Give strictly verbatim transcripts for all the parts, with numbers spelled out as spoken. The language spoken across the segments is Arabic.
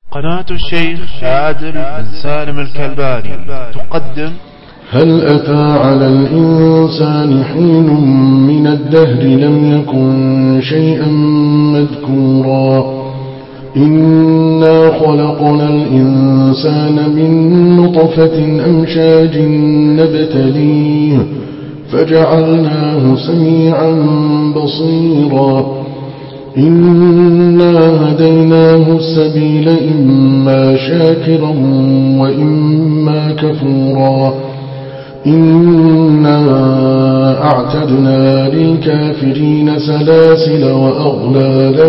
قناة الشيخ عادل بن سالم الكلباني تقدم هل أتى على الإنسان حين من الدهر لم يكن شيئا مذكورا إنا خلقنا الإنسان من نطفة أمشاج نبتليه فجعلناه سميعا بصيرا إنا هديناه السبيل إما شاكرا وإما كفورا إنا أعتدنا للكافرين سلاسل وأغلالا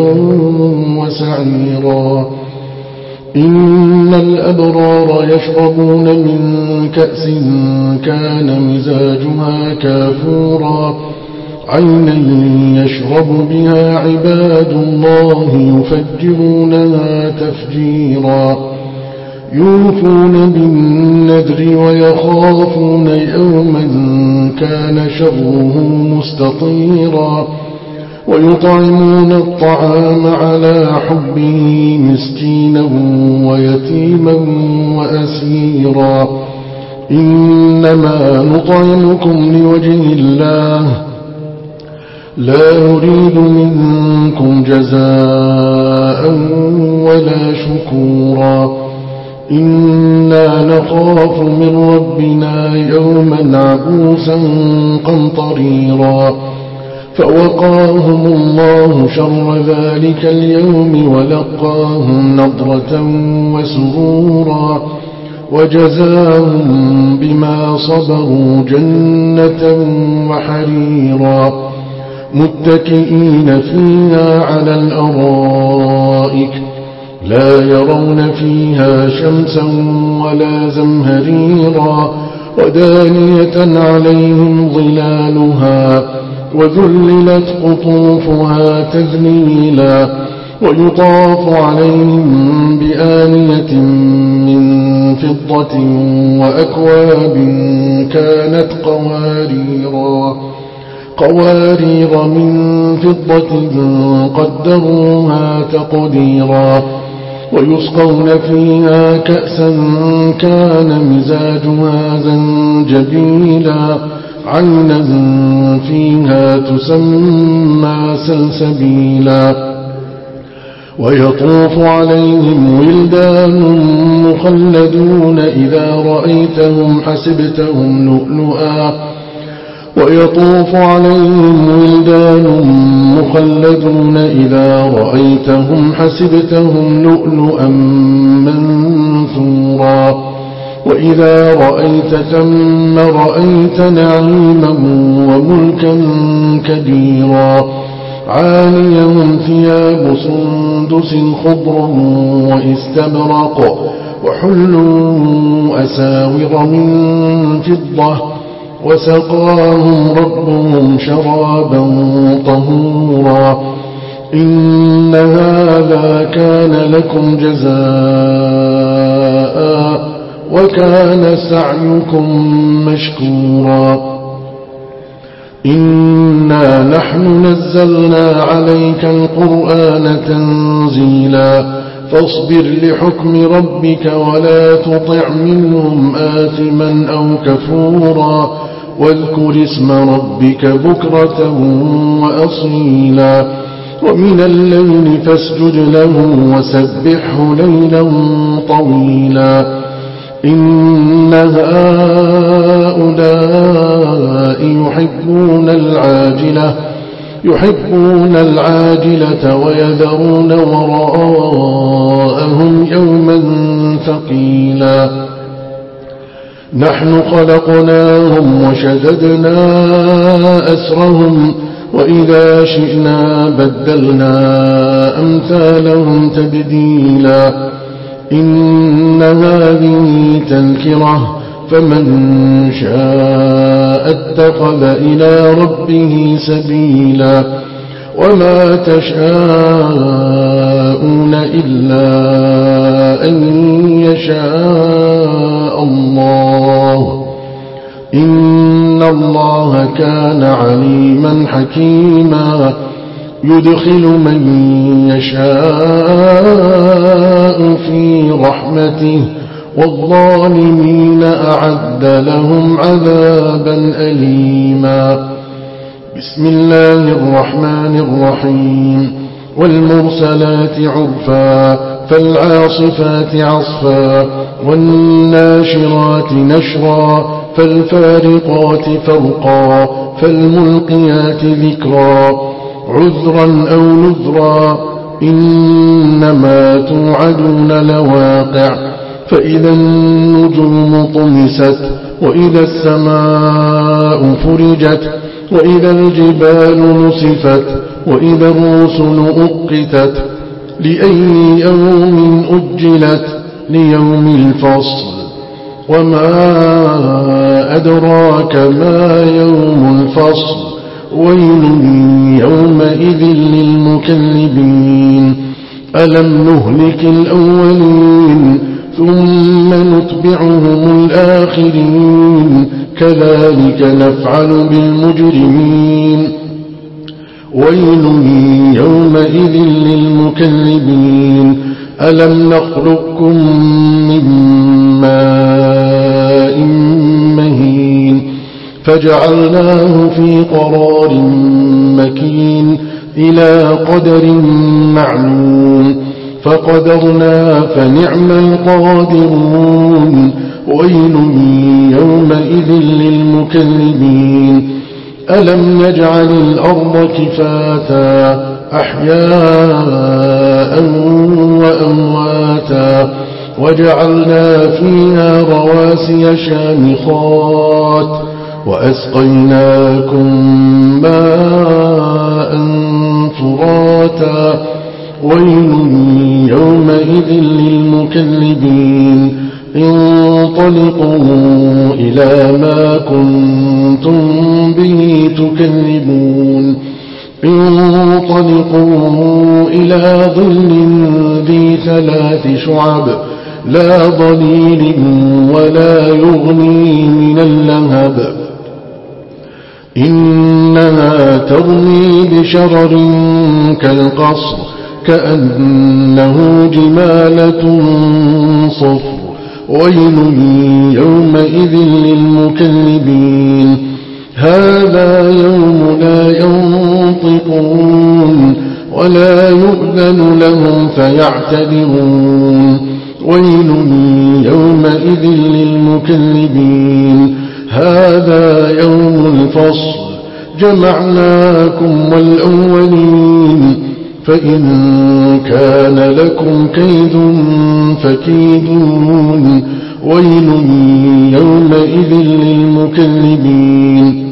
وسعيرا إن الأبرار يشربون من كأس كان مزاجها كافورا عينا يشرب بها عباد الله يفجرونها تفجيرا يوفون بالنذر ويخافون يوما كان شره مستطيرا ويطعمون الطعام على حبه مسكينا ويتيما وأسيرا إنما نطعمكم لوجه الله لا نريد منكم جزاء ولا شكورا إنا نخاف من ربنا يوما عبوسا قمطريرا فوقاهم الله شر ذلك اليوم ولقاهم نضرة وسرورا وجزاهم بما صبروا جنة وحريرا متكئين فيها على الأرائك لا يرون فيها شمسا ولا زمهريرا ودانية عليهم ظلالها وذللت قطوفها تذليلا ويطاف عليهم بآنية من فضة وأكواب كانت قواريرا قوارير من فضة قدروها تقديرا ويسقون فيها كأسا كان مزاجها زنجبيلا عينا فيها تسمى سلسبيلا ويطوف عليهم ولدان مخلدون إذا رأيتهم حسبتهم لؤلؤا ويطوف عليهم ولدان مخلدون إذا رأيتهم حسبتهم لؤلؤا منثورا وإذا رأيت ثم رأيت نعيما وملكا كبيرا عاليهم ثياب سندس خضر واستبرق وحلوا أساور من فضة وسقاهم ربهم شرابا طهورا إن هذا كان لكم جزاء وكان سعيكم مشكورا إنا نحن نزلنا عليك القرآن تنزيلا فاصبر لحكم ربك ولا تطع منهم آثما أو كفورا واذكر اسم ربك بكرة وأصيلا ومن الليل فاسجد له وسبحه ليلا طويلا إن هؤلاء يحبون العاجلة يحبون العاجلة ويذرون وراءهم يوما ثقيلا نحن خلقناهم وشددنا أسرهم وإذا شئنا بدلنا أمثالهم تبديلا إن هذه تذكرة فمن شاء اتخذ إلى ربه سبيلا وما تشاءون إلا أن يشاء الله إن الله كان عليما حكيما يدخل من يشاء في رحمته والظالمين أعد لهم عذابا أليما. بسم الله الرحمن الرحيم. والمرسلات عرفا فالعاصفات عصفا والناشرات نشرا فالفارقات فرقا فالملقيات ذكرا عذرا أو نذرا إنما توعدون لواقع. فإذا النجوم طمست وإذا السماء فرجت وإذا الجبال نسفت وإذا الرسل أقتت لأي يوم أجلت ليوم الفصل وما أدراك ما يوم الفصل ويل يومئذ للمكذبين. ألم نهلك الأولين ثم نتبعهم الآخرين كذلك نفعل بالمجرمين. ويل يومئذ للمكذبين. ألم نخلقكم من ماء مهين فجعلناه في قرار مكين إلى قدر معلوم فقدرنا فنعم القادرون. ويل يومئذ للمكذبين. ألم نجعل الأرض كفاتا أحياء وأمواتا وجعلنا فيها رواسي شامخات وأسقيناكم ماء فراتا. ويل يومئذ للمكذبين. انطلقوا إلى ما كنتم به تكذبون. انطلقوا إلى ظل ذي ثلاث شعب لا ظليل ولا يغني من اللهب إنها ترمي بشرر كالقصر كأنه جمالة صفر. ويل يومئذ للمكذبين. هذا يوم لا ينطقون ولا يؤذن لهم فيعتذرون. ويل يومئذ للمكذبين. هذا يوم الفصل جمعناكم والأولين فإن كان لكم كيد فكيدون. ويل يومئذ للمكذبين.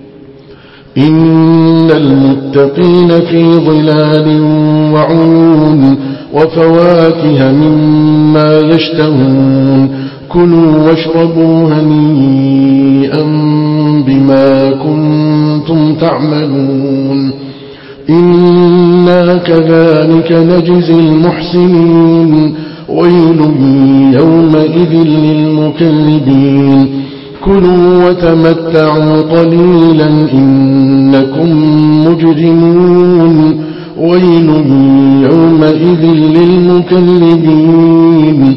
إن المتقين في ظلال وعيون وفواكه مما يشتهون كلوا واشربوا هنيئا بما كنتم تعملون. إنا كذلك نجزي المحسنين. ويل يومئذ للمكذبين. كلوا وتمتعوا قليلا إنكم مجرمون. ويل يومئذ للمكذبين.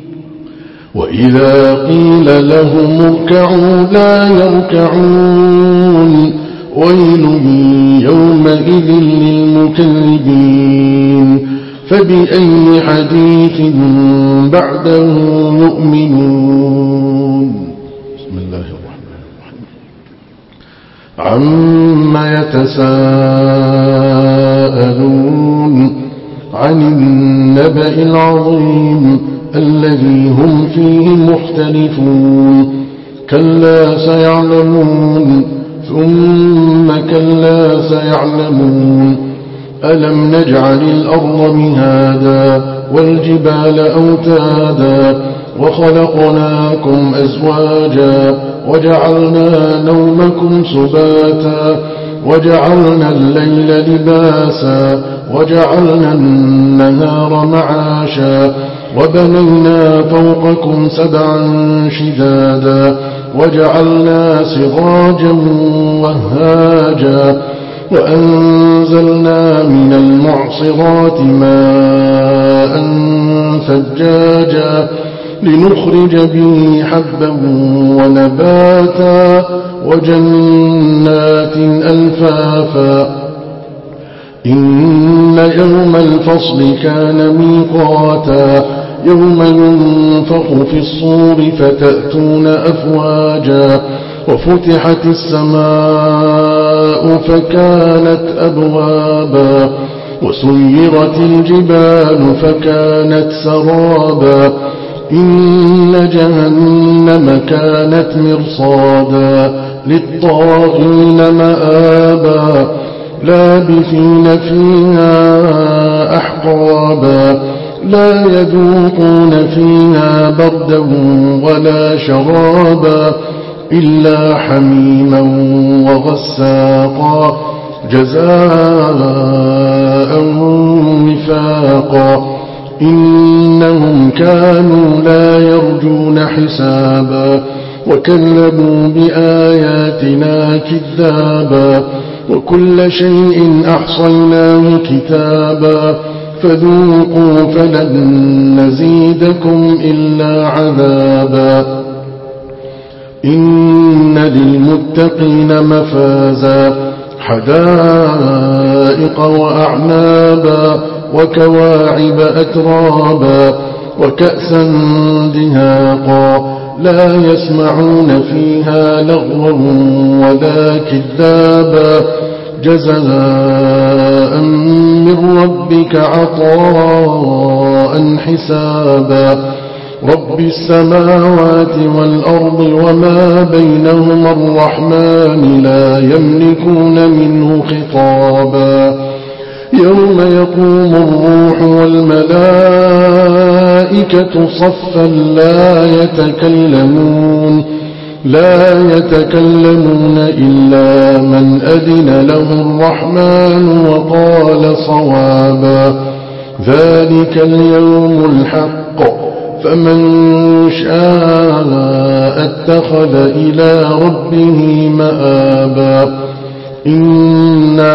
وإذا قيل لهم اركعوا لا يركعون. ويل يومئذ للمكذبين. فبأي حديث بعده يؤمنون. بسم الله الرحمن الرحيم. عما يتساءلون عن النبأ العظيم الذي هم فيه مختلفون. كلا سيعلمون ثم كلا سيعلمون. ألم نجعل الأرض مهادا والجبال أوتادا وخلقناكم أزواجا وجعلنا نومكم سباتا وجعلنا الليل لباسا وجعلنا النهار معاشا وبنينا فوقكم سبعا شدادا وجعلنا سراجا وهاجا وأنزلنا من المعصرات ماء ثجاجا لنخرج به حبا ونباتا وجنات ألفافا إن يوم الفصل كان ميقاتا يوم ينفخ في الصور فتأتون أفواجا وفتحت السماء فكانت أبوابا وسيرت الجبال فكانت سرابا إن جهنم كانت مرصادا للطاغين مآبا لابثين فيها أحقابا لا يذوقون فيها بردا ولا شرابا إلا حميما وغساقا جزاء وفاقا إنهم كانوا لا يرجون حسابا وكذبوا بآياتنا كذابا وكل شيء أحصيناه كتابا فذوقوا فلن نزيدكم إلا عذابا إن للمتقين مفازا حدائق وأعنابا وكواعب أترابا وكأسا دهاقا لا يسمعون فيها لغوا ولا كذابا جزاء من ربك عطاء حسابا رب السماوات والأرض وما بينهما الرحمن لا يملكون منه خطابا يوم يقوم الروح والملائكة صفا لا يتكلمون لا يتكلمون إلا من أذن له الرحمن وقال صوابا ذلك اليوم الحق فمن شاء اتخذ إلى ربه مآبا إنا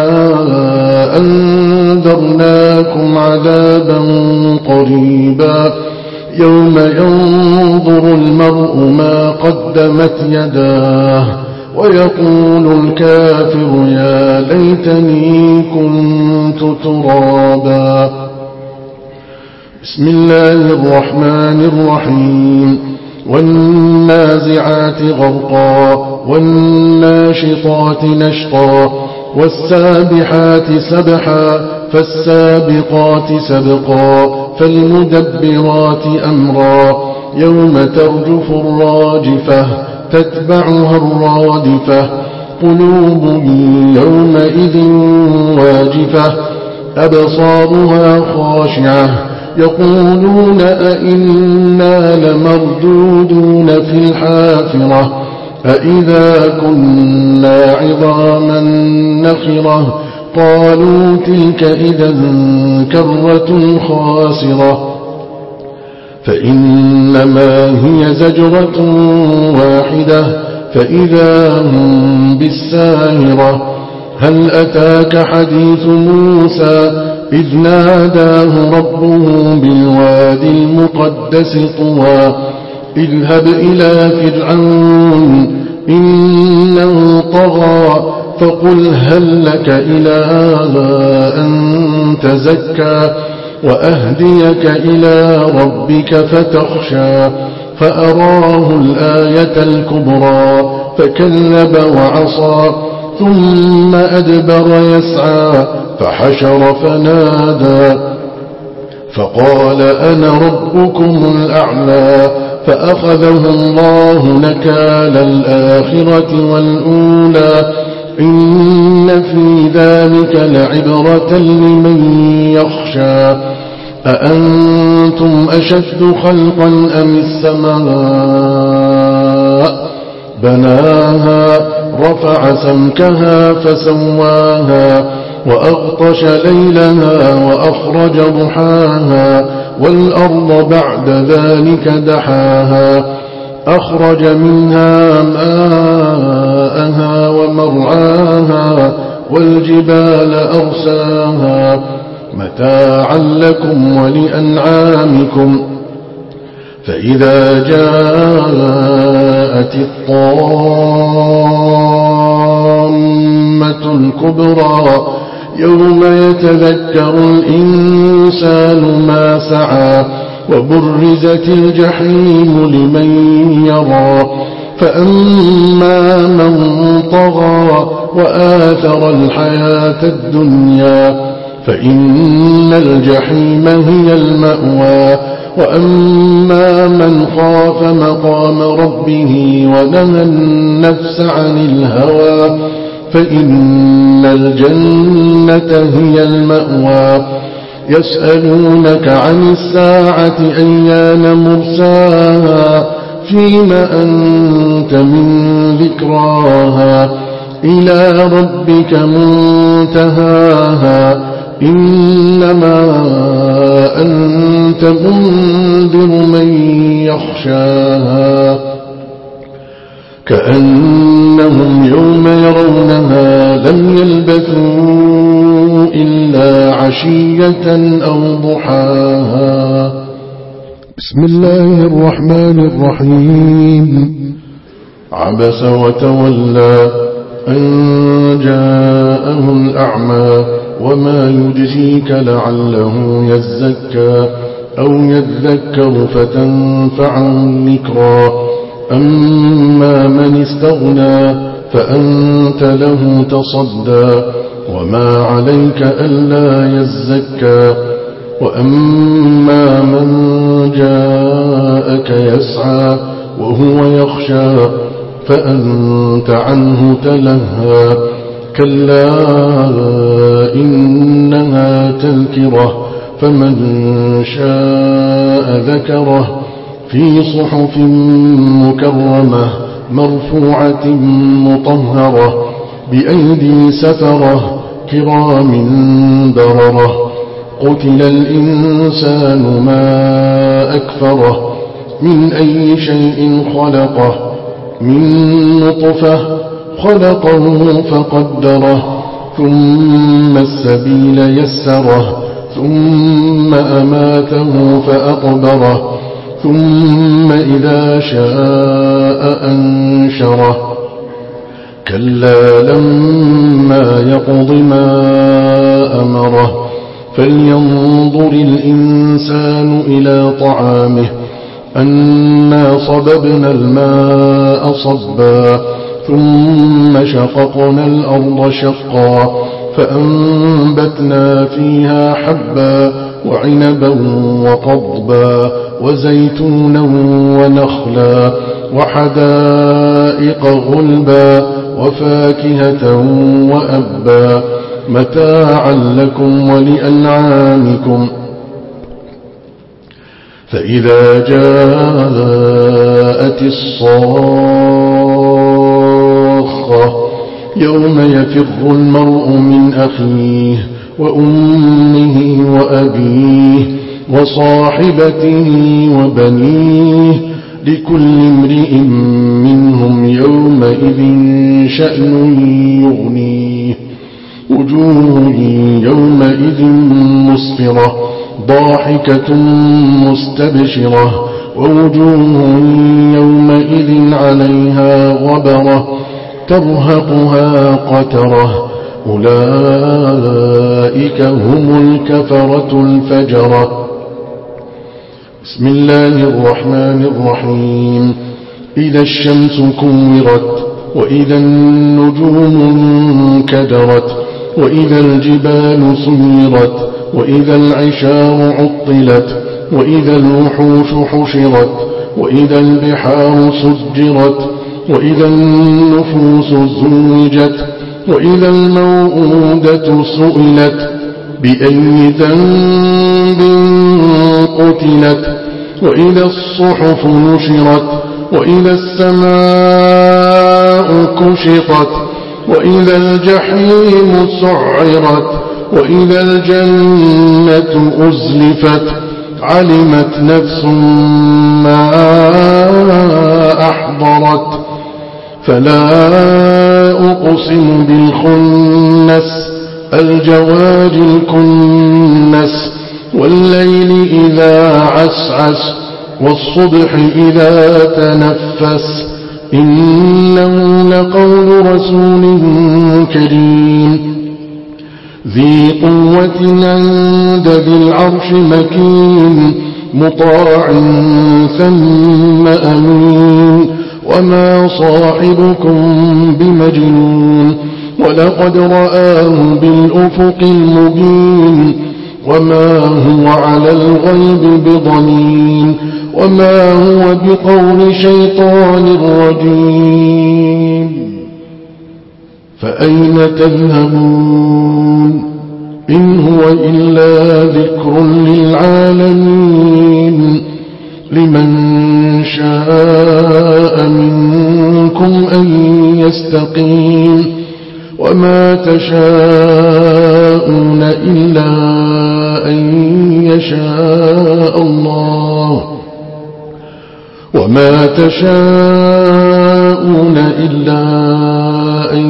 أنذرناكم عذابا قريبا يوم ينظر المرء ما قدمت يداه ويقول الكافر يا ليتني كنت ترابا بسم الله الرحمن الرحيم والنازعات غرقا والناشطات نشطا والسابحات سبحا فالسابقات سبقا فالمدبرات أمرا يوم ترجف الراجفة تتبعها الرادفة قلوب يومئذ واجفة أبصارها خاشعة يقولون أئنا لمردودون في الحافرة أئذا كنا عظاما نخرة قالوا تلك إذا كرة خاسرة فإنما هي زجرة واحدة فإذا هم بالساهرة هل أتاك حديث موسى إذ ناداه ربه بالوادي المقدس طوى اذهب إلى فرعون إنه طغى فقل هل لك إلى أن تزكى وأهديك إلى ربك فتخشى فأراه الآية الكبرى فكذب وعصى ثم أدبر يسعى فحشر فنادى فقال أنا ربكم الأعلى فأخذه الله نكال الآخرة والأولى إن في ذلك لعبرة لمن يخشى أأنتم أشد خلقا أم السماء بناها رفع سمكها فسواها وأغطش ليلها وأخرج ضحاها والأرض بعد ذلك دحاها أخرج منها ماءها ومرعاها والجبال أرساها متاعا لكم ولأنعامكم فإذا جاءت الطامة الكبرى يوم يتذكر الإنسان ما سعى وبرزت الجحيم لمن يرى فأما من طغى وآثر الحياة الدنيا فإن الجحيم هي المأوى وأما من خاف مقام ربه ونهى النفس عن الهوى فإن الجنة هي المأوى يسألونك عن الساعة أيان مرساها فيم أنت من ذكراها إلى ربك منتهاها إنما أنت منذر من يخشاها كأنهم يوم يرونها لم يلبثوا إلا عشية أو ضحاها. بسم الله الرحمن الرحيم. عبس وتولى أن جاءه الأعمى وما يدريك لعله يزكى أو يذكر فتنفعه الذكرى أما من استغنى فأنت له تصدى وما عليك ألا يزكى وأما من جاءك يسعى وهو يخشى فأنت عنه تلهى كلا إنها تذكرة فمن شاء ذكره في صحف مكرمة مرفوعة مطهرة بأيدي سفرة كرام بررة قتل الإنسان ما أكفره من أي شيء خلقه من نطفة خلقه فقدره ثم السبيل يسره ثم أماته فأقبره ثم إذا شاء أنشره كلا لما يقض ما أمره فلينظر الإنسان إلى طعامه أنا صببنا الماء صبا ثم شققنا الأرض شقا فأنبتنا فيها حبا وعنبا وقضبا وزيتونا ونخلا وحدائق غلبا وفاكهة وأبا متاعا لكم ولأنعامكم فإذا جاءت الصاخة يوم يفر المرء من أخيه وأمه وأبيه وصاحبته وبنيه لكل امرئ منهم يومئذ شأن يغنيه وجوه يومئذ مسفرة ضاحكة مستبشرة ووجوه يومئذ عليها غبرة ترهقها قترة أولئك هم الكفرة الفجرة. بسم الله الرحمن الرحيم. إذا الشمس كورت وإذا النجوم انكدرت وإذا الجبال سيرت وإذا العشار عطلت وإذا الوحوش حشرت وإذا البحار سجرت وإذا النفوس زوجت وإذا الموءودة سئلت بأي ذنب قتلت وإذا الصحف نشرت وإذا السماء كشطت وإذا الجحيم سعرت وإذا الجنة أزلفت علمت نفس ما أحضرت فلا أقسم بالخنس الجوار الكنس والليل إذا عسعس والصبح إذا تنفس إنه لقول رسول كريم ذي قوة عند ذي العرش مكين مطاع ثم أمين وما صاحبكم بمجنون ولقد رآه بالأفق المبين وما هو على الغيب بضنين وما هو بقول شيطان رجيم فأين تذهبون إن هو إلا ذكر للعالمين لمن شاء منكم أن يستقيم وما تشاءون إلا أن يشاء الله وما تشاءون إلا أن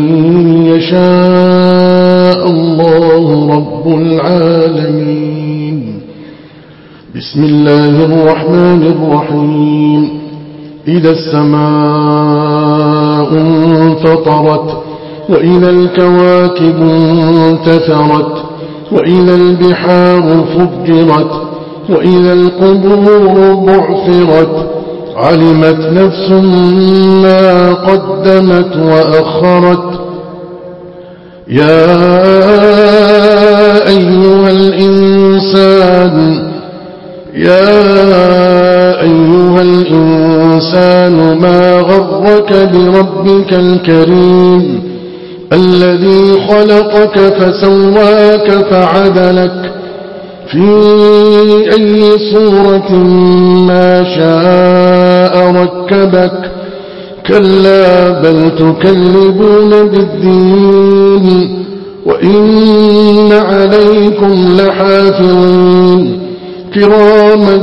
يشاء الله رب العالمين بسم الله الرحمن الرحيم إذا السماء انفطرت وإذا الكواكب انتثرت وإذا البحار فجرت وإذا القبور بعثرت علمت نفس ما قدمت وأخرت يا أيها الإنسان يا أيها الإنسان ما غرك بربك الكريم الذي خلقك فسواك فعدلك في أي صورة ما شاء ركبك كلا بل تكذبون بالدين وإن عليكم لحافظين كراما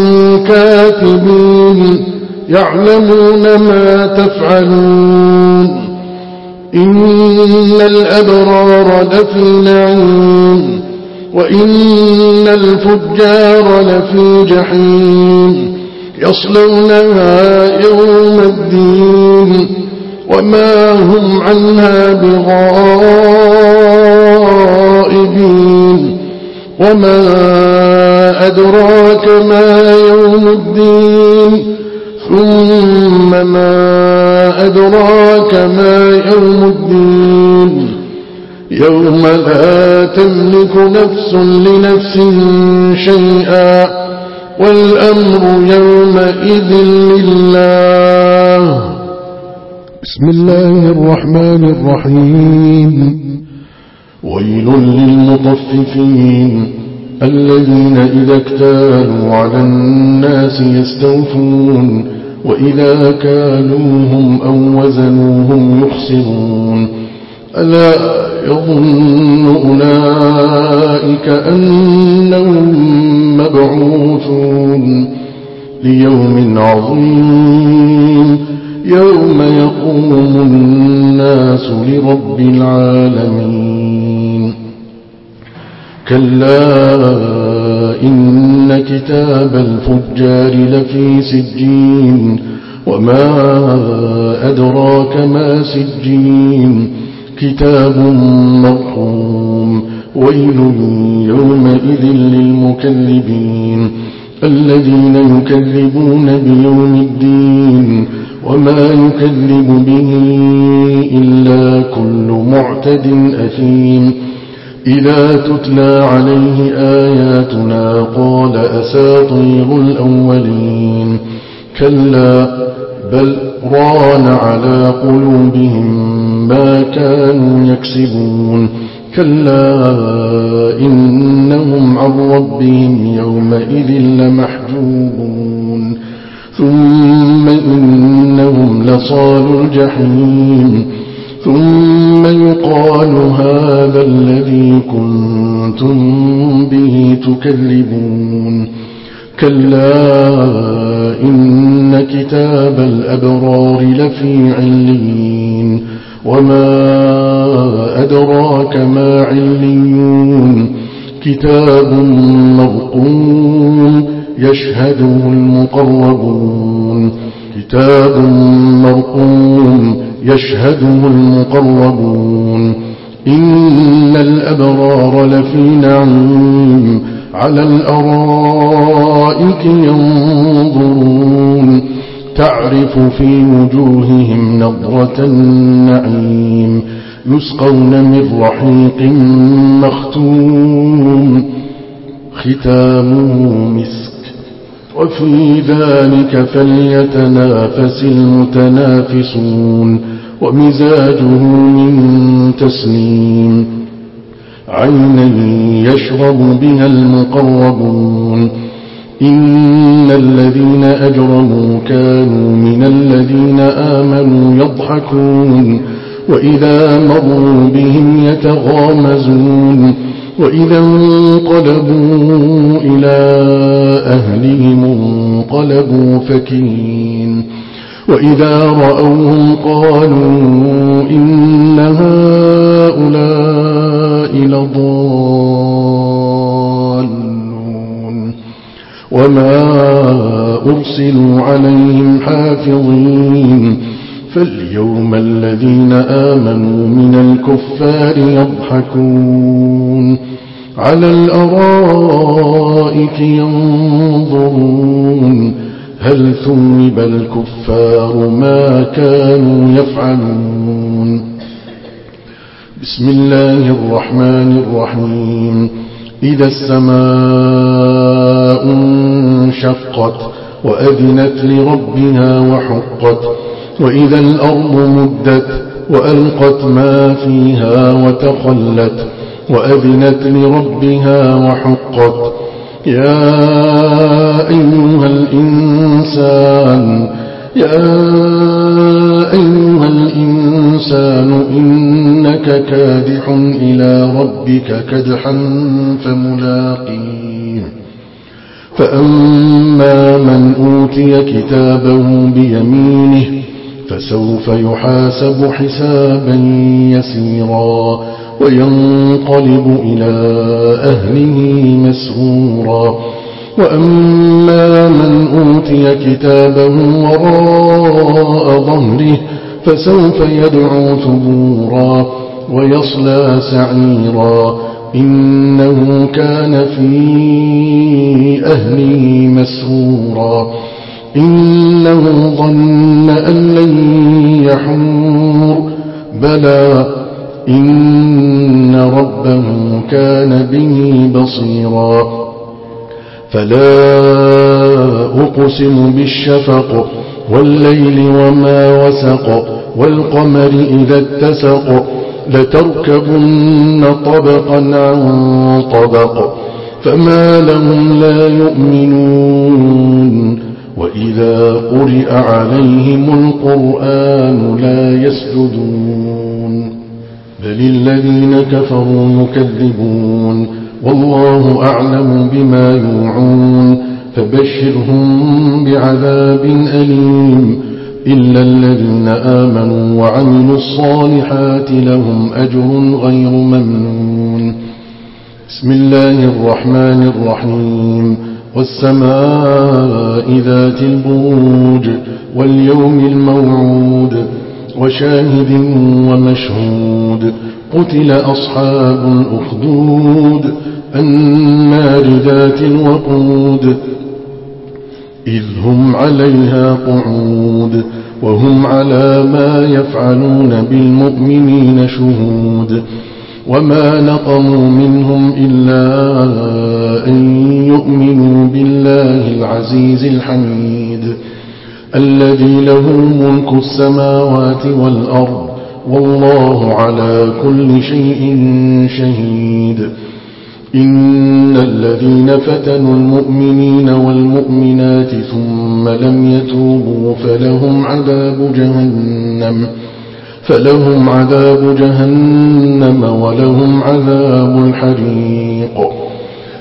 كاتبين يعلمون ما تفعلون إن الأبرار لفي نعيم وإن الفجار لفي جحيم يصلونها يوم الدين وما هم عنها بغائبين وما أدراك ما يوم الدين ثم ما أدراك ما يوم الدين يوم لا تملك نفس لنفس شيئا والأمر يومئذ لله بسم الله الرحمن الرحيم ويل للمطففين الذين إذا اكتالوا على الناس يستوفون وإذا كالوهم أو وزنوهم يخسرون ألا يظن أولئك أنهم مبعوثون ليوم عظيم يوم يقوم الناس لرب العالمين كلا إن كتاب الفجار لفي سجين وما أدراك ما سجين كتاب مرقوم ويل يومئذ للمكذبين الذين يكذبون بيوم الدين وما يكذب به إلا كل معتد أثيم إذا تتلى عليه آياتنا قال أساطير الأولين كلا بل ران على قلوبهم ما كانوا يكسبون كلا إنهم عن ربهم يومئذ لمحجوبون ثم إنهم لصالوا الجحيم ثم يقال هذا الذي كنتم به تكذبون كلا إن كتاب كتاب الأبرار لفي عليين وما أدراك ما عليون كتاب مرقوم يشهده المقربون كتاب مرقوم يشهده المقربون إن الأبرار لفي نعيم على الأرائك ينظرون تعرف في وجوههم نضرة النعيم يسقون من رحيق مختوم ختامه مسك وفي ذلك فليتنافس المتنافسون ومزاجه من تسنيم عينا يشرب بها المقربون إن الذين أجرموا كانوا من الذين آمنوا يضحكون وإذا مروا بهم يتغامزون وإذا انقلبوا إلى أهلهم انقلبوا فكين وإذا رأوهم قالوا إن هؤلاء لضالون وما أرسلوا عليهم حافظين فاليوم الذين آمنوا من الكفار يضحكون على الأرائك ينظرون هل ثوب الكفار ما كانوا يفعلون بسم الله الرحمن الرحيم إذا السماء انشقت وأذنت لربها وحقت وإذا الأرض مدت وألقت ما فيها وتخلت وأذنت لربها وحقت يا أيها الإنسان يا أيها الإنسان إنك كادح إلى ربك كدحا فملاقيه فأما من أوتي كتابه بيمينه فسوف يحاسب حسابا يسيرا وينقلب إلى أهله مسرورا وأما من أوتي كتابه وراء ظهره فسوف يدعو ثبورا ويصلى سعيرا إنه كان في أهله مسرورا إنه ظن أن لن يحور بلى إن ربه كان به بصيرا فلا أقسم بالشفق والليل وما وسق والقمر إذا اتسق لتركبن طبقا عن طبق فما لهم لا يؤمنون وإذا قرئ عليهم القرآن لا يسجدون بل الذين كفروا يكذبون والله أعلم بما يوعون فبشرهم بعذاب أليم إلا الذين آمنوا وعملوا الصالحات لهم أجر غير ممنون بسم الله الرحمن الرحيم والسماء ذات البروج واليوم الموعود وشاهد ومشهود قتل أصحاب الأخدود النار ذات الوقود إذ هم عليها قعود وهم على ما يفعلون بالمؤمنين شهود وما نقموا منهم إلا أن يؤمنوا بالله العزيز الحميد الذي له ملك السماوات والأرض والله على كل شيء شهيد إن الذين فتنوا المؤمنين والمؤمنات ثم لم يتوبوا فلهم عذاب جهنم فلهم عذاب جهنم ولهم عذاب الحريق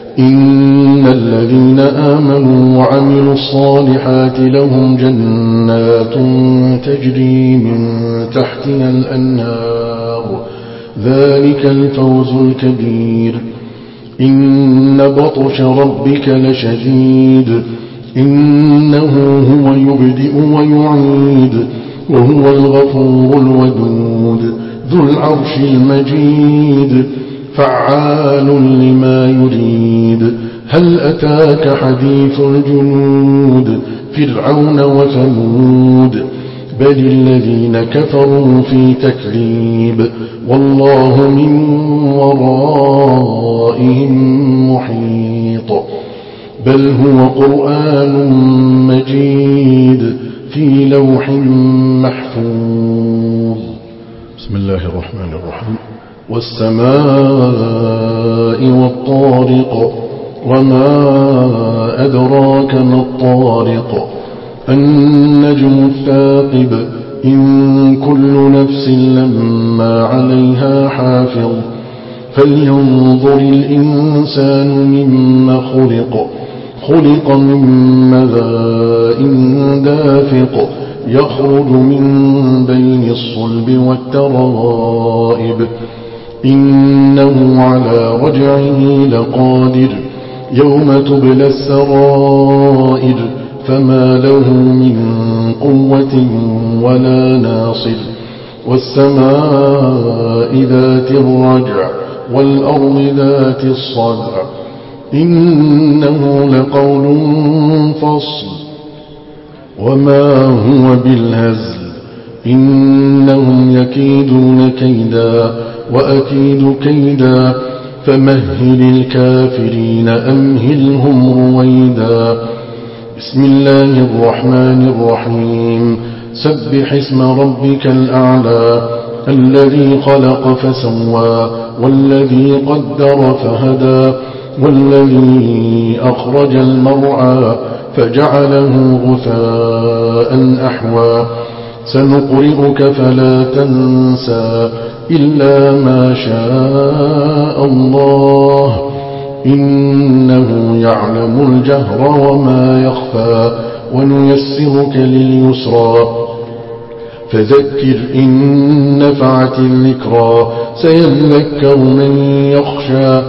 إن الذين آمنوا وعملوا الصالحات لهم جنات تجري من تحتها الأنهار ذلك الفوز الكبير. إن بطش ربك لشديد إنه هو يبدئ ويعيد وهو الغفور الودود ذو العرش المجيد فعال لما يريد. هل أتاك حديث الجنود فرعون وثمود بل الذين كفروا في تكذيب والله من ورائهم محيط. بل هو قرآن مجيد في لوح محفوظ. بسم الله الرحمن الرحيم. والسماء والطارق وما أدراك ما الطارق النجم الثاقب إن كل نفس لما عليها حافظ. فلينظر الإنسان مما خلق خلق من ماء دافق يخرج من بين الصلب والترائب إنه على رجعه لقادر يوم تبلى السرائر فما له من قوة ولا ناصر. والسماء ذات الرجع والأرض ذات الصدع إنه لقول فصل وما هو بالهزل إنهم يكيدون كيدا وأكيد كيدا فمهل الكافرين أمهلهم رويدا. بسم الله الرحمن الرحيم. سبح اسم ربك الأعلى الذي خلق فسوى والذي قدر فهدى والذي أخرج المرعى فجعله غثاء أحوى. سنقرئك فلا تنسى إلا ما شاء الله إنه يعلم الجهر وما يخفى ونيسرك لليسرى فذكر إن نفعت الذكرى سيذكر من يخشى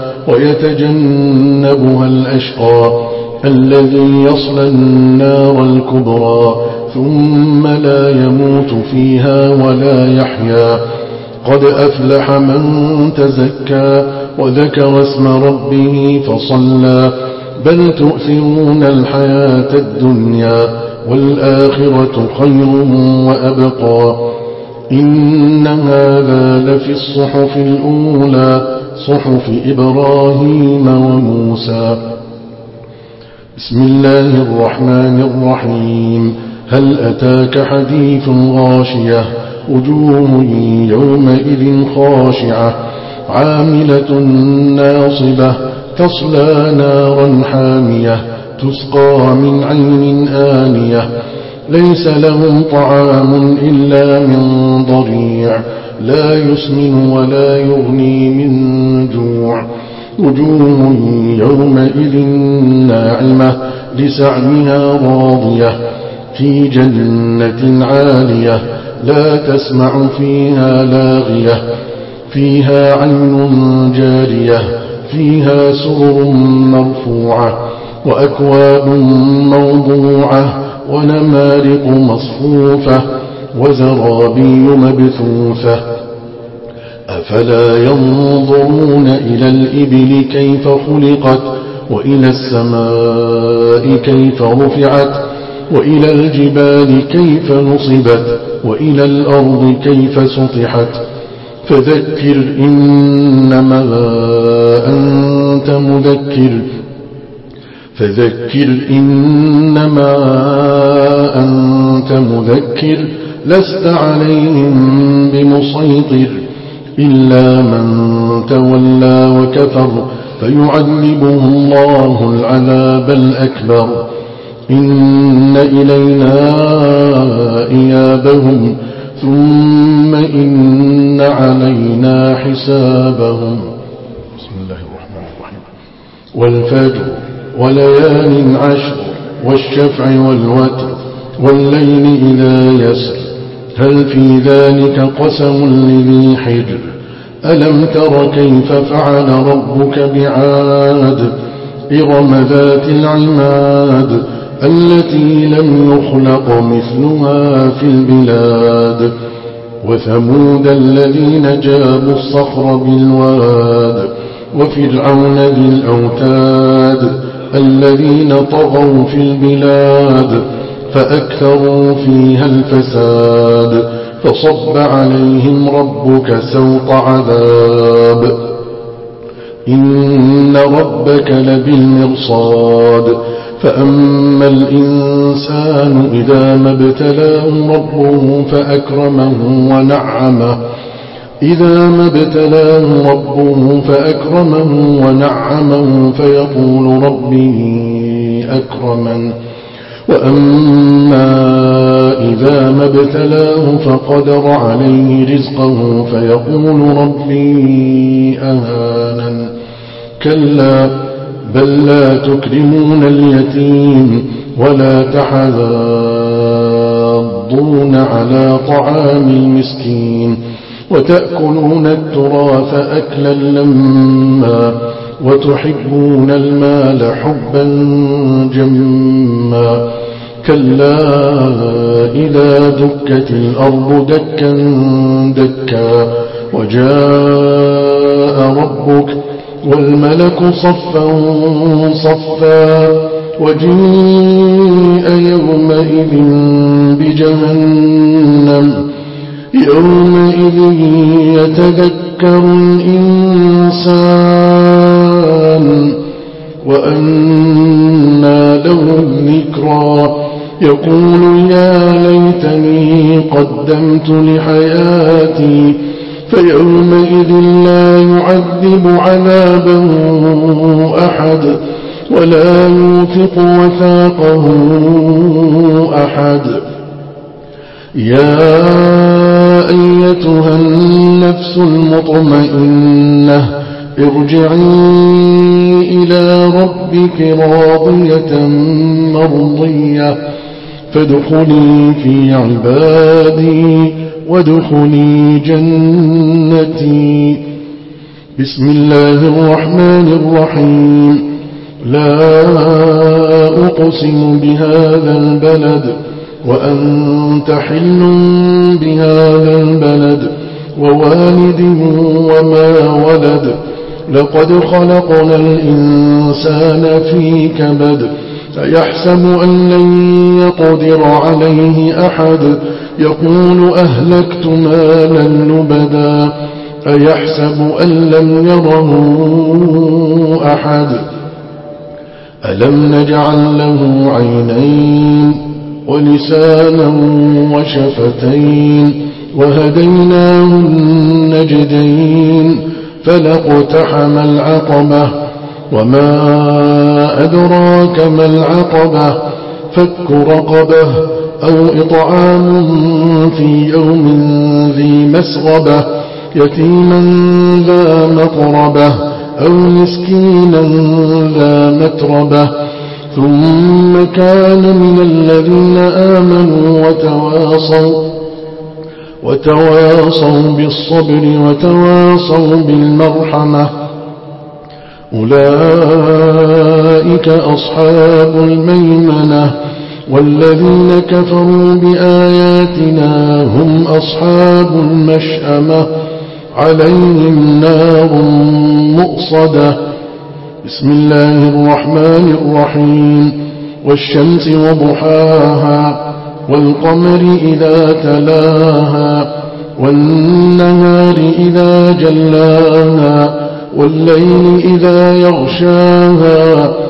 ويتجنبها الأشقى الذي يصلى النار الكبرى ثم لا يموت فيها ولا يحيا. قد أفلح من تزكى وذكر اسم ربه فصلى بل تؤثرون الحياة الدنيا والآخرة خير وأبقى. إن هذا لفي الصحف الأولى صحف إبراهيم وموسى. بسم الله الرحمن الرحيم. هل أتاك حديث غاشية وجوه يومئذ خاشعة عاملة ناصبة تصلى نارا حامية تسقى من عين آنية ليس لهم طعام إلا من ضريع لا يسمن ولا يغني من جوع. وجوه يومئذ ناعمة لسعيها راضية في جنة عالية لا تسمع فيها لاغية فيها عين جارية فيها سرر مرفوعة وأكواب موضوعة ونمارق مصفوفة وزرابي مبثوثة. أفلا ينظرون إلى الإبل كيف خلقت وإلى السماء كيف رفعت وإلى الجبال كيف نصبت وإلى الأرض كيف سطحت. فذكر إنما أنت مذكر فذكر إنما أنت مذكر لست عليهم بمسيطر إلا من تولى وكفر فيعذبه الله العذاب الأكبر. إن إلينا إيابهم ثم إن علينا حسابهم. بسم الله الرحمن الرحيم. والفجر وليال عشر والشفع والوتر والليل إذا يسر هل في ذلك قسم لذي حجر ألم تر كيف فعل ربك بعاد إرم ذات العماد التي لم يخلق مثلها في البلاد وثمود الذين جابوا الصخر بالواد وفرعون ذي الأوتاد الذين طغوا في البلاد فأكثروا فيها الفساد فصب عليهم ربك سوط عذاب إن ربك لبالمرصاد فأما الإنسان إذا ما ابتلاه ربه فأكرمه ونعمه إذا ما ابتلاه ربه فأكرمه ونعمه فيقول ربي أكرمن وأما إذا ما ابتلاه فقدر عليه رزقه فيقول ربي أهانن كلا بل لا تكرمون اليتيم ولا تحاضون على طعام المسكين وتأكلون التراث أكلا لما وتحبون المال حبا جما كلا إذا دكت الأرض دكا دكا وجاء ربك والملك صفا صفا وجيء يومئذ بجهنم يومئذ يتذكر الإنسان وأنى له الذكرى يقول يا ليتني قدمت لحياتي فيومئذ لا يعذب عذابه أحد ولا يوثق وثاقه أحد يا أيتها النفس المطمئنة ارجعي إلى ربك راضية مرضية فادخلي في عبادي وادخلي جنتي بسم الله الرحمن الرحيم لا أقسم بهذا البلد وأنت حل بهذا البلد ووالد وما ولد لقد خلقنا الإنسان في كبد أيحسب أن لن يقدر عليه أحد يقول أهلكت مالا لبدا أيحسب أن لم يره أحد ألم نجعل له عينين ولسانا وشفتين وهديناه النجدين فلاقتحم العقبة وما أدراك ما العقبة فك رقبة أو إطعام في يوم ذي مسغبة يتيما ذا مقربة أو مسكينا ذا متربة ثم كان من الذين آمنوا وتواصوا وتواصوا بالصبر وتواصوا بالمرحمة أولئك أصحاب الميمنة والذين كفروا بآياتنا هم أصحاب المشأمة عليهم نار مؤصدة بسم الله الرحمن الرحيم والشمس وضحاها والقمر إذا تلاها والنهار إذا جلاها والليل إذا يغشاها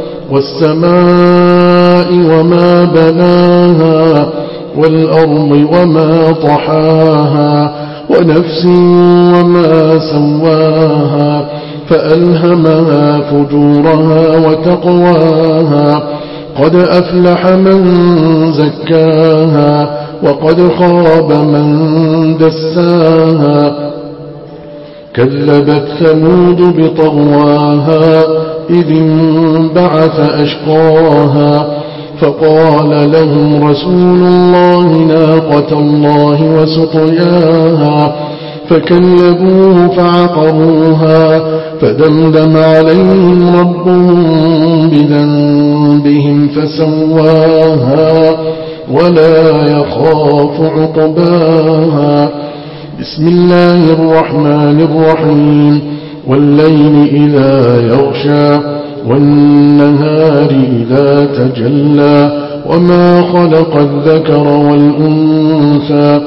والسماء وما بناها والأرض وما طحاها ونفس وما سواها فألهمها فجورها وتقواها قد أفلح من زكاها وقد خاب من دساها كذبت ثمود بطغواها إذ انبعث أشقاها فقال لهم رسول الله ناقة الله وسقياها فكذبوه فعقروها فدمدم عليهم ربهم بذنبهم فسواها ولا يخاف عقباها. بسم الله الرحمن الرحيم والليل إذا يغشى والنهار إذا تجلى وما خلق الذكر والأنثى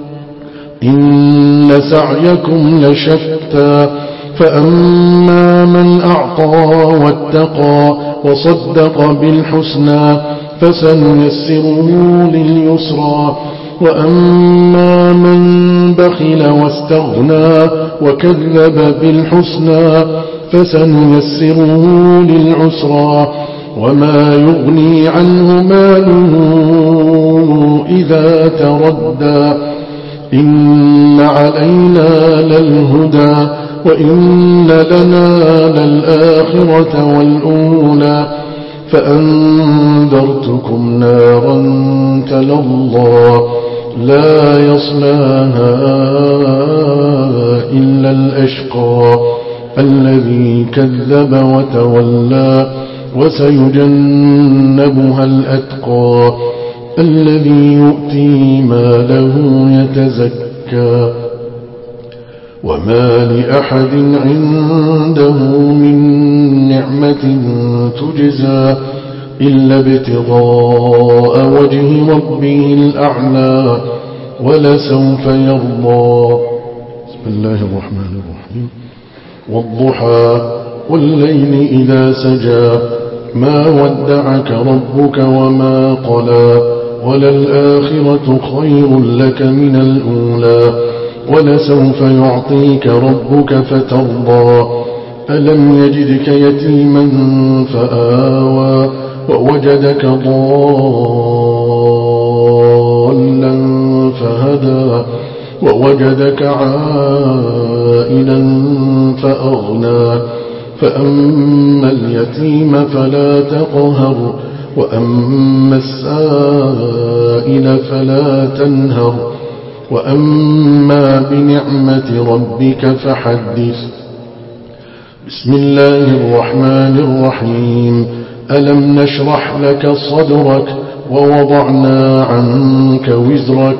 إن سعيكم لشتى فأما من أعطى واتقى وصدق بالحسنى فسنيسره لليسرى وأما من بخل واستغنى وكذب بالحسنى فسنيسره للعسرى وما يغني عنه ماله إذا تردى إن علينا للهدى وإن لنا للآخرة والأولى فأنذرتكم نارا تلظى لا يصلاها إلا الأشقى الذي كذب وتولى وسيجنبها الأتقى الذي يؤتي ماله يتزكى وما لأحد عنده من نعمة تجزى إلا ابتغاء وجه ربه الأعلى ولسوف يرضى. بسم الله الرحمن الرحيم والضحى والليل إذا سجى ما ودعك ربك وما قلى وللآخرة خير لك من الأولى ولسوف يعطيك ربك فترضى ألم يجدك يتيما فآوى ووجدك ضالا فهدى ووجدك عائلا فأغنى فأما اليتيم فلا تقهر وأما السائل فلا تنهر وأما بنعمة ربك فحدث. بسم الله الرحمن الرحيم ألم نشرح لك صدرك ووضعنا عنك وزرك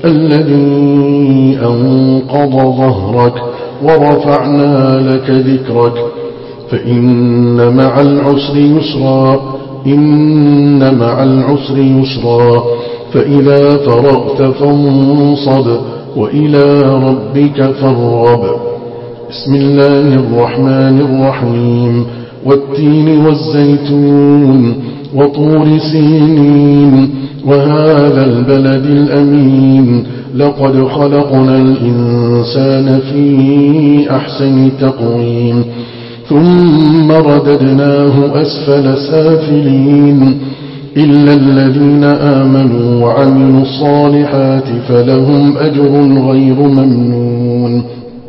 الذي أنقض ظهرك ورفعنا لك ذكرك فإن مع العسر يسرا إن مع العسر يسرا فإذا فرغت فانصب وإلى ربك فارغب. بسم الله الرحمن الرحيم والتين والزيتون وطور سينين وهذا البلد الأمين لقد خلقنا الإنسان في أحسن تقويم ثم رددناه أسفل سافلين إلا الذين آمنوا وعملوا الصالحات فلهم أجر غير ممنون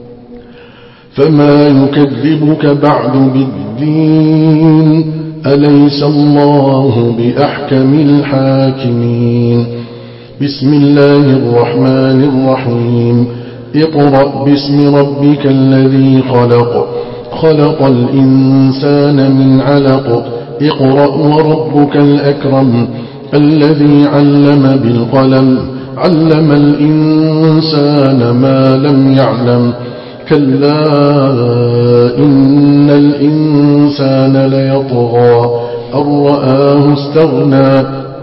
فما يكذبك بعد بالدين أليس الله بأحكم الحاكمين. بسم الله الرحمن الرحيم اقرأ باسم ربك الذي خلق خلق الإنسان من علق اقرأ وربك الأكرم الذي علم بالقلم علم الإنسان ما لم يعلم كلا إن الإنسان ليطغى أن رآه استغنى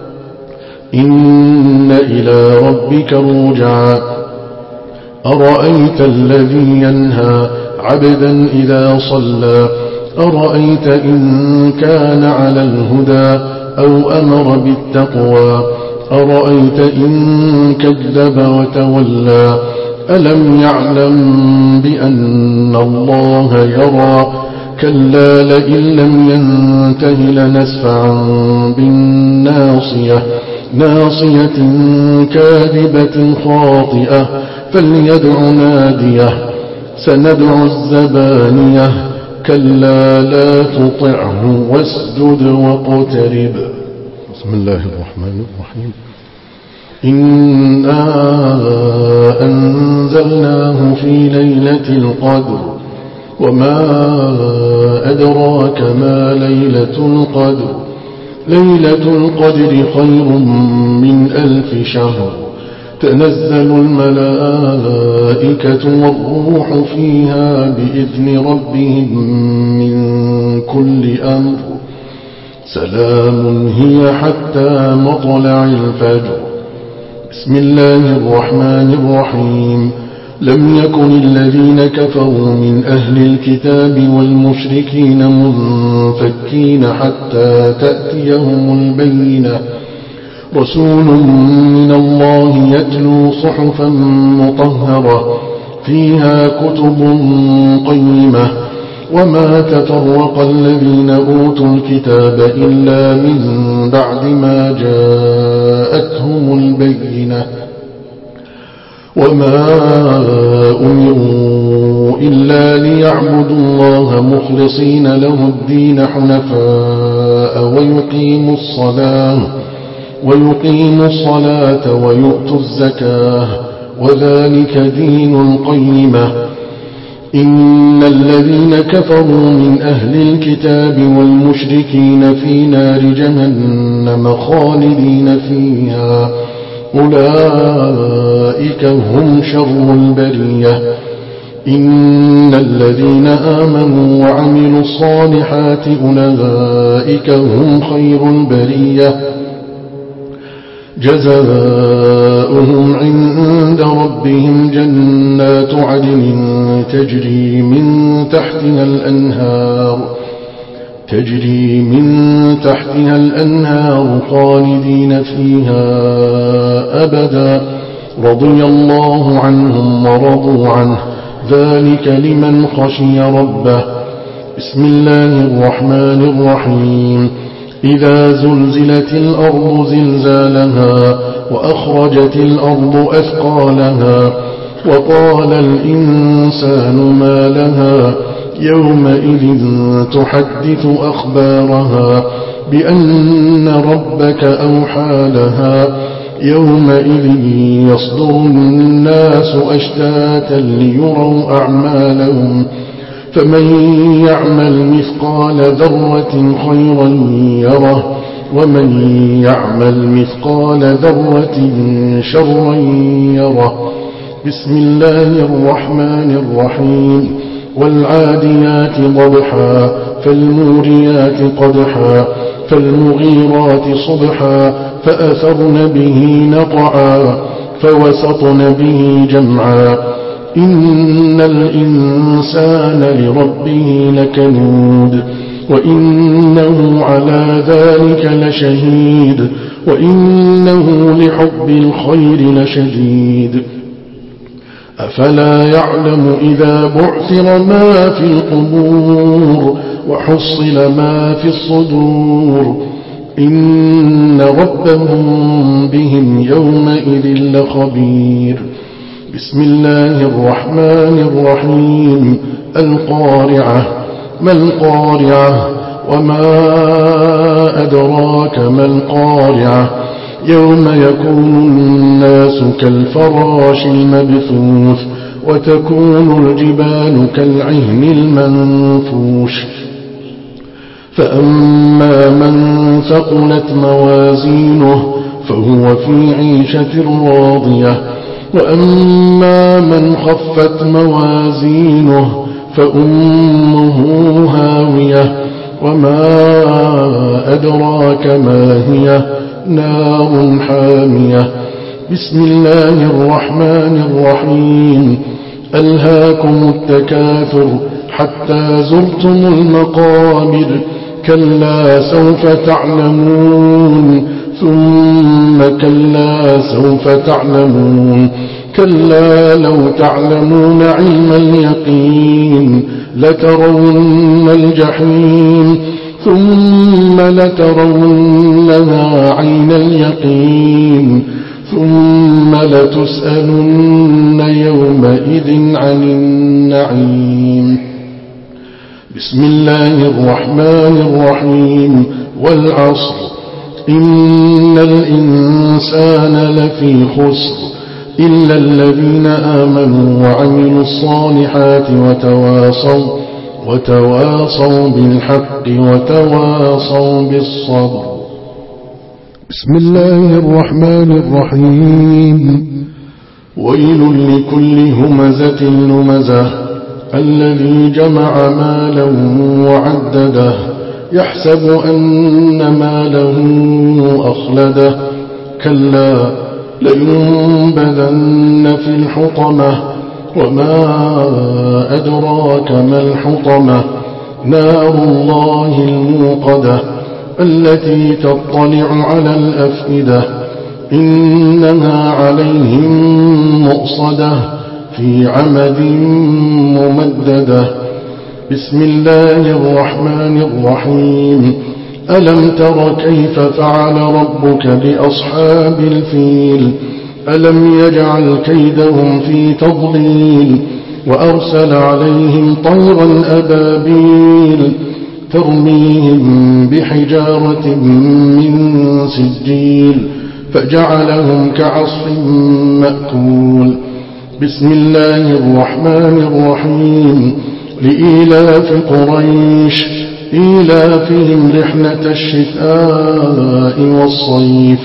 إن إلى ربك رجعا أرأيت الذي ينهى عبدا إذا صلى أرأيت إن كان على الهدى أو أمر بالتقوى أرأيت إن كذب وتولى ألم يعلم بأن الله يرى كلا لئن لم ينته لنسفعا بالناصية ناصية كاذبة خاطئة فليدع ناديه سندع الزبانية كلا لا تطعه واسجد واقترب. بسم الله الرحمن الرحيم. إنا أنزلناه في ليلة القدر وما أدراك ما ليلة القدر ليلة القدر خير من ألف شهر تنزل الملائكة والروح فيها بإذن ربهم من كل أمر سلام هي حتى مطلع الفجر. بسم الله الرحمن الرحيم. لم يكن الذين كفروا من أهل الكتاب والمشركين منفكين حتى تأتيهم البينة رسول من الله يتلو صحفا مطهرة فيها كتب قيمة وما تفرق الذين أوتوا الكتاب إلا من بعد ما جاءتهم البينة وما أمروا إلا ليعبدوا الله مخلصين له الدين حنفاء ويقيموا الصلاة ويقيموا الصلاة ويؤتوا الزكاة وذلك دين القيمة. إن الذين كفروا من أهل الكتاب والمشركين في نار جهنم خالدين فيها أولئك هم شر البرية. إن الذين آمنوا وعملوا الصالحات أولئك هم خير البرية جزاؤهم عند ربهم جنات عدن تجري من تحتها الأنهار تجري من تحتها الأنهار خالدين فيها أبدا رضي الله عنهم ورضوا عنه ذلك لمن خشي ربه. بسم الله الرحمن الرحيم. إذا زلزلت الأرض زلزالها وأخرجت الأرض أثقالها وقال الإنسان ما لها يومئذ تحدث أخبارها بأن ربك أوحى لها يومئذ يصدر الناس أشتاتا ليروا أعمالهم فمن يعمل مثقال ذرة خيرا يره ومن يعمل مثقال ذرة شرا يره. بسم الله الرحمن الرحيم. والعاديات ضبحا فالموريات قدحا فالمغيرات صبحا فأثرن به نقعا فوسطن به جمعا. إن الإنسان لربه لكنود وإنه على ذلك لشهيد وإنه لحب الخير لشديد. أفلا يعلم إذا بعثر ما في القبور وحصل ما في الصدور إن ربهم بهم يومئذ لخبير. بسم الله الرحمن الرحيم. القارعة ما القارعة وما أدراك ما القارعة يوم يكون الناس كالفراش المبثوث وتكون الجبال كالعهن المنفوش فأما من ثقلت موازينه فهو في عيشة راضية وأما من خفت موازينه فأمه هاوية وما أدراك ما هي نار حامية. بسم الله الرحمن الرحيم. ألهاكم التكاثر حتى زرتم المقابر كلا سوف تعلمون ثم كلا سوف تعلمون كلا لو تعلمون علم اليقين لترون الجحيم ثم لترونها عين اليقين ثم لتسألن يومئذ عن النعيم. بسم الله الرحمن الرحيم والعصر إن الإنسان لفي خسر إلا الذين آمنوا وعملوا الصالحات وتواصوا وتواصوا بالحق وتواصوا بالصبر. بسم الله الرحمن الرحيم ويل لكل همزة لمزة الذي جمع مالا وعدده يحسب أن ماله أخلده كلا لينبذن في الحطمة وما أدراك ما الحطمة نار الله الموقدة التي تطلع على الأفئدة إنها عليهم مؤصدة في عمد ممددة. بسم الله الرحمن الرحيم ألم تر كيف فعل ربك بأصحاب الفيل ألم يجعل كيدهم في تضليل وأرسل عليهم طيرا أبابيل ترميهم بحجارة من سجيل فجعلهم كعصف مأكول. بسم الله الرحمن الرحيم لإيلاف قريش إيلافهم رحلة الشتاء والصيف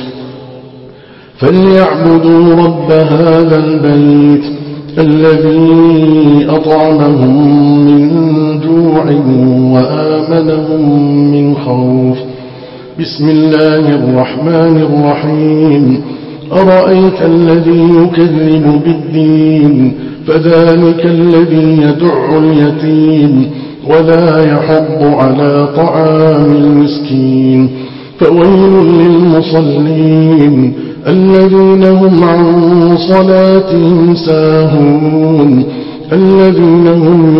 فليعبدوا رب هذا البيت الذي أطعمهم من جوع وآمنهم من خوف. بسم الله الرحمن الرحيم أرأيت الذي يكذب بالدين فذلك الذي يدع اليتيم ولا يحض على طعام المسكين فويل للمصلين الذين هم عن صلاتهم ساهون الذين هم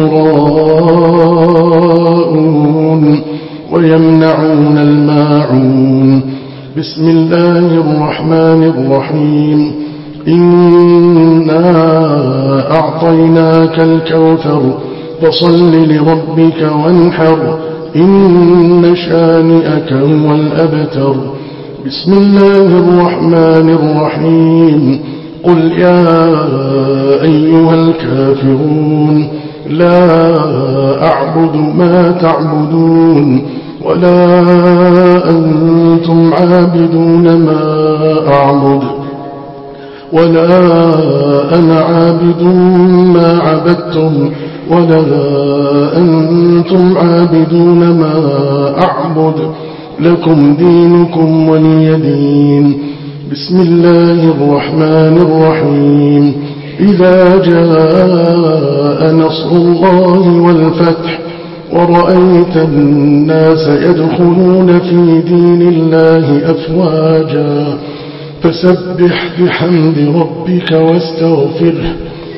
يراءون ويمنعون الماعون. بسم الله الرحمن الرحيم إنا أعطيناك الكوثر فصل لربك وانحر إن شانئك هو الأبتر. بسم الله الرحمن الرحيم قل يا أيها الكافرون لا أعبد ما تعبدون ولا أنتم عابدون ما أعبد ولا أنا عابد ما عبدتم ولا أنتم عابدون ما أعبد لكم دينكم ولي دين. بسم الله الرحمن الرحيم إذا جاء نصر الله والفتح ورأيت الناس يدخلون في دين الله أفواجا فسبح بحمد ربك واستغفره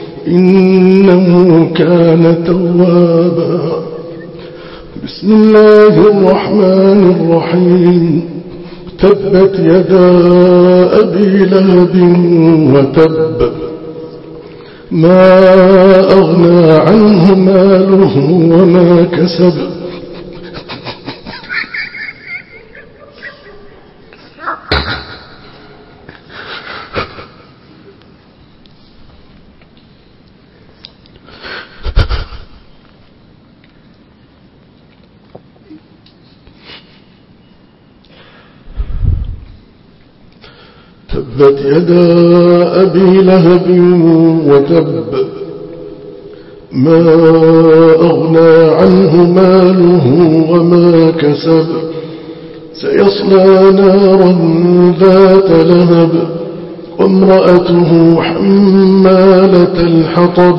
إنه كان توابا. بسم الله الرحمن الرحيم تبت يدا أبي لهب وتب ما أغنى عنه ماله وما كسب تبت يدا أبي لهب وتب ما أغنى عنه ماله وما كسب سيصلى نارا ذات لهب وامرأته حمالة الحطب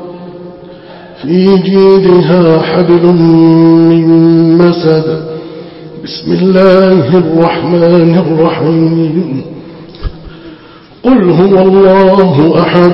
في جيدها حبل من مسد. بسم الله الرحمن الرحيم قل هو الله أحد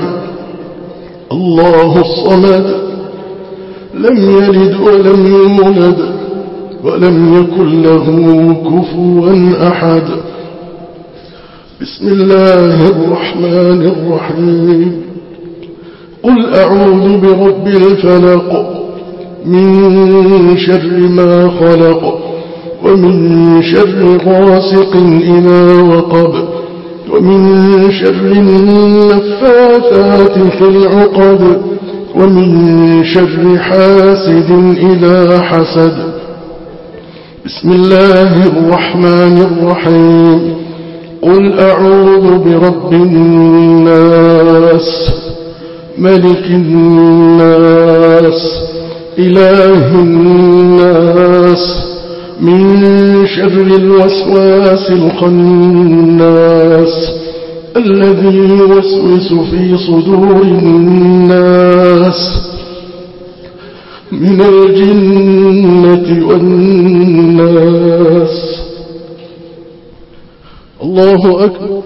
الله الصمد لم يلد ولم يولد ولم يكن له كفوا أحد. بسم الله الرحمن الرحيم قل أعوذ برب الفلق من شر ما خلق ومن شر غاسق إذا وقب ومن شر النفاثات في العقد ومن شر حاسد إذا حسد. بسم الله الرحمن الرحيم. قل أعوذ برب الناس ملك الناس إله الناس من شر الوسواس الخناس الذي يوسوس في صدور الناس من الجنة والناس. الله أكبر.